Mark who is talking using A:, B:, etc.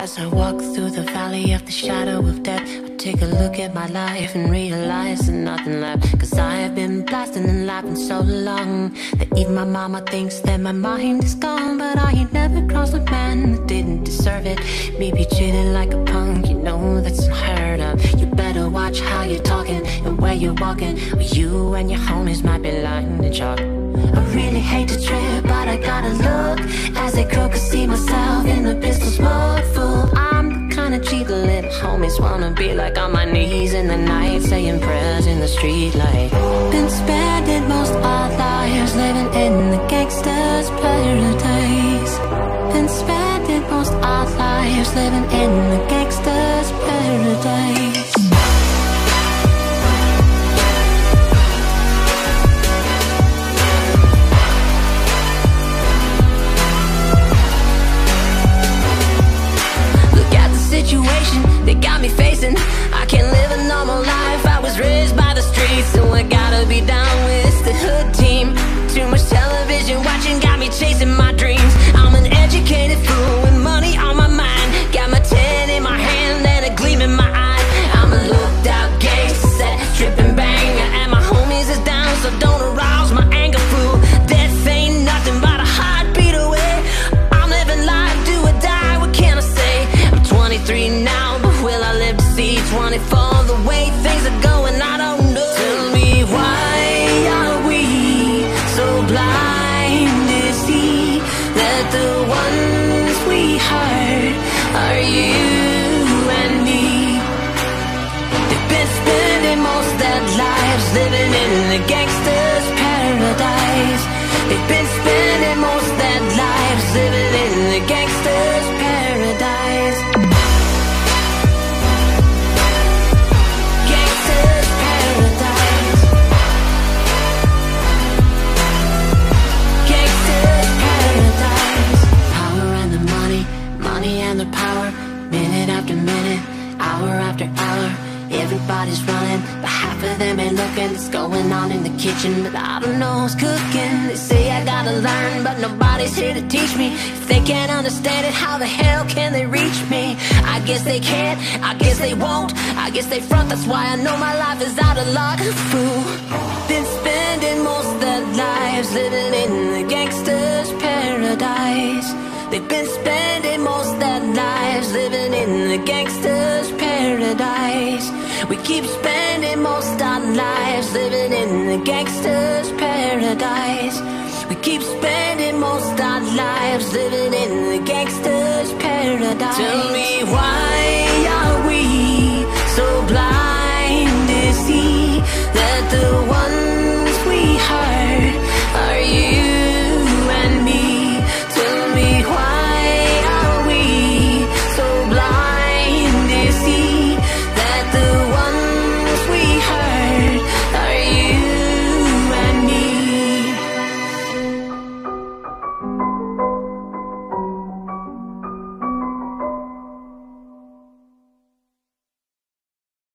A: As I walk through the valley of the shadow of death, I take a look at my life and realize there's nothing left. Cause I have been blasting and laughing so long that even my mama thinks that my mind is gone. But I ain't never crossed a man that didn't deserve it. Me be treated like a punk, you know that's unheard of. You better watch how you're talking and where you're walking, or you and your homies might be lying to chalk. I really hate to trip, but I gotta look as they croak, I see myself in the pistol smoke. Fool, I'm the kind of cheat the little homies wanna be like, on my knees in the night, saying prayers in the street light. Been spending most our lives living in the gangster's paradise. Been spending most our lives living in the gangster's paradise. Situation they got me facing, I can't live a normal life. I was raised by the streets, so I gotta be down with the hood team. Too much television watching got me chasing my dreams. I'm an educated fool with money on my mind. Got my 10 in my hand and a gleam in my eye. I'm a looked out gangster, set, strip and bang. And my homies is down, so don't arouse my anger, fool. Death ain't nothing but a heartbeat away. I'm living life, do or die, what can I say? 23 now, but will I live to see 24? The way things are going, I don't know. Tell me, why are we so blind to see that the ones we hurt are you and me? They've been spending most their lives living in the gangster's paradise. They've been spending most their lives living in the gangster's paradise. Everybody's running, but half of them ain't looking. It's going on in the kitchen, but I don't know who's cooking. They say I gotta learn, but nobody's here to teach me. If they can't understand it, how the hell can they reach me? I guess they can't, I guess they won't, I guess they front, that's why I know my life is out of luck. Fool, been spending most their lives living in the gangster's paradise. They've been spending most their lives living in the gangster's paradise. We keep spending most our lives living in the gangster's paradise. We keep spending most our lives living in the gangster's paradise. Tell me, why